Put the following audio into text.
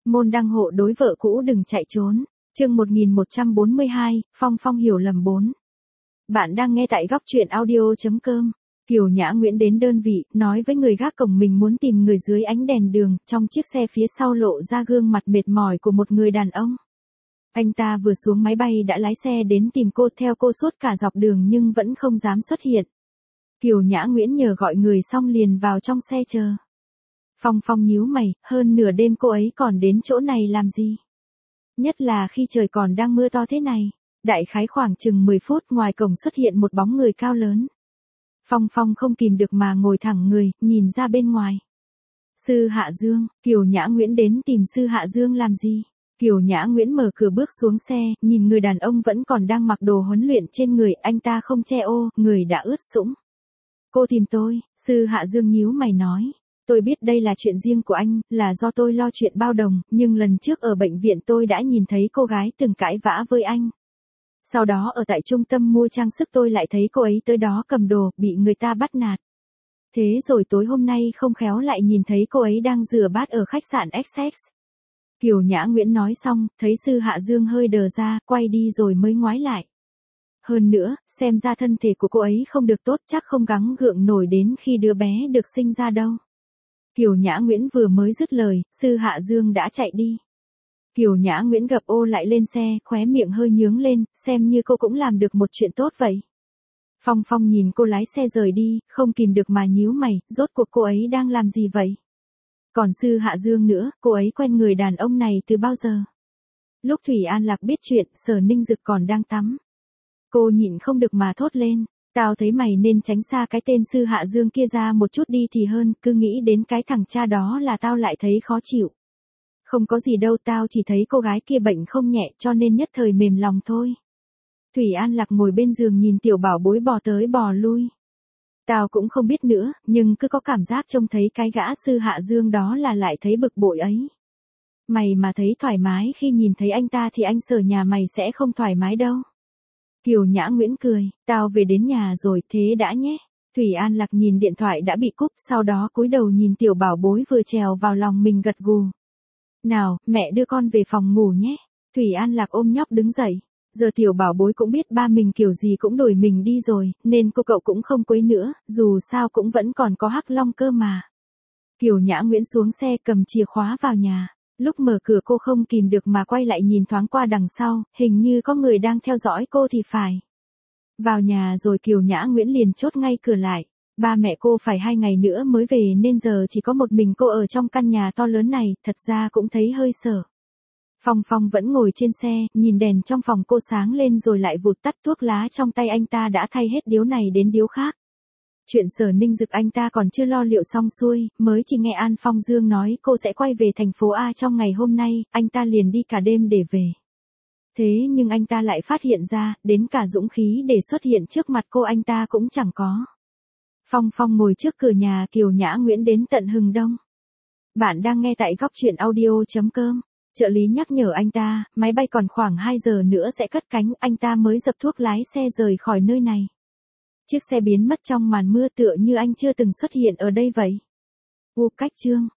Môn đăng hộ đối vợ cũ đừng chạy trốn. Chương 1142, Phong Phong hiểu lầm 4. Bạn đang nghe tại góc truyện audio.com. Kiều Nhã Nguyễn đến đơn vị, nói với người gác cổng mình muốn tìm người dưới ánh đèn đường, trong chiếc xe phía sau lộ ra gương mặt mệt mỏi của một người đàn ông. Anh ta vừa xuống máy bay đã lái xe đến tìm cô, theo cô suốt cả dọc đường nhưng vẫn không dám xuất hiện. Kiều Nhã Nguyễn nhờ gọi người xong liền vào trong xe chờ. Phong Phong nhíu mày, hơn nửa đêm cô ấy còn đến chỗ này làm gì? Nhất là khi trời còn đang mưa to thế này. Đại khái khoảng chừng 10 phút ngoài cổng xuất hiện một bóng người cao lớn. Phong Phong không kìm được mà ngồi thẳng người, nhìn ra bên ngoài. Sư Hạ Dương, Kiều Nhã Nguyễn đến tìm Sư Hạ Dương làm gì? Kiều Nhã Nguyễn mở cửa bước xuống xe, nhìn người đàn ông vẫn còn đang mặc đồ huấn luyện trên người, anh ta không che ô, người đã ướt sũng. Cô tìm tôi, Sư Hạ Dương nhíu mày nói. Tôi biết đây là chuyện riêng của anh, là do tôi lo chuyện bao đồng, nhưng lần trước ở bệnh viện tôi đã nhìn thấy cô gái từng cãi vã với anh. Sau đó ở tại trung tâm mua trang sức tôi lại thấy cô ấy tới đó cầm đồ, bị người ta bắt nạt. Thế rồi tối hôm nay không khéo lại nhìn thấy cô ấy đang rửa bát ở khách sạn XX. Kiều Nhã Nguyễn nói xong, thấy Sư Hạ Dương hơi đờ ra, quay đi rồi mới ngoái lại. Hơn nữa, xem ra thân thể của cô ấy không được tốt, chắc không gắng gượng nổi đến khi đứa bé được sinh ra đâu. Kiều Nhã Nguyễn vừa mới dứt lời, Sư Hạ Dương đã chạy đi. Kiều Nhã Nguyễn gập ô lại lên xe, khóe miệng hơi nhướng lên, xem như cô cũng làm được một chuyện tốt vậy. Phong Phong nhìn cô lái xe rời đi, không kìm được mà nhíu mày, rốt cuộc cô ấy đang làm gì vậy? Còn Sư Hạ Dương nữa, cô ấy quen người đàn ông này từ bao giờ? Lúc Thủy An Lạc biết chuyện, Sở Ninh Dực còn đang tắm. Cô nhịn không được mà thốt lên, tao thấy mày nên tránh xa cái tên Sư Hạ Dương kia ra một chút đi thì hơn, cứ nghĩ đến cái thằng cha đó là tao lại thấy khó chịu. Không có gì đâu, tao chỉ thấy cô gái kia bệnh không nhẹ cho nên nhất thời mềm lòng thôi. Thủy An Lạc ngồi bên giường nhìn tiểu bảo bối bò tới bò lui. Tao cũng không biết nữa, nhưng cứ có cảm giác trông thấy cái gã Sư Hạ Dương đó là lại thấy bực bội ấy. Mày mà thấy thoải mái khi nhìn thấy anh ta thì anh Sở nhà mày sẽ không thoải mái đâu. Kiều Nhã Nguyễn cười, tao về đến nhà rồi, thế đã nhé. Thủy An Lạc nhìn điện thoại đã bị cúp, sau đó cúi đầu nhìn tiểu bảo bối vừa trèo vào lòng mình gật gù. Nào, mẹ đưa con về phòng ngủ nhé. Thủy An Lạc ôm nhóc đứng dậy. Giờ tiểu bảo bối cũng biết ba mình kiểu gì cũng đuổi mình đi rồi, nên cô cậu cũng không quấy nữa, dù sao cũng vẫn còn có Hắc Long cơ mà. Kiều Nhã Nguyễn xuống xe cầm chìa khóa vào nhà. Lúc mở cửa cô không kìm được mà quay lại nhìn thoáng qua đằng sau, hình như có người đang theo dõi cô thì phải. Vào nhà rồi Kiều Nhã Nguyễn liền chốt ngay cửa lại. Ba mẹ cô phải 2 ngày nữa mới về nên giờ chỉ có một mình cô ở trong căn nhà to lớn này, thật ra cũng thấy hơi sợ. Phong Phong vẫn ngồi trên xe, nhìn đèn trong phòng cô sáng lên rồi lại vụt tắt, thuốc lá trong tay anh ta đã thay hết điếu này đến điếu khác. Chuyện Sở Ninh Dực anh ta còn chưa lo liệu xong xuôi, mới chỉ nghe An Phong Dương nói cô sẽ quay về thành phố A trong ngày hôm nay, anh ta liền đi cả đêm để về. Thế nhưng anh ta lại phát hiện ra, đến cả dũng khí để xuất hiện trước mặt cô anh ta cũng chẳng có. Phong Phong ngồi trước cửa nhà Kiều Nhã Nguyễn đến tận hừng đông. Bạn đang nghe tại góc truyện audio.com. Trợ lý nhắc nhở anh ta, máy bay còn khoảng 2 giờ nữa sẽ cất cánh, anh ta mới dập thuốc lái xe rời khỏi nơi này. Chiếc xe biến mất trong màn mưa tựa như anh chưa từng xuất hiện ở đây vậy. Cách chương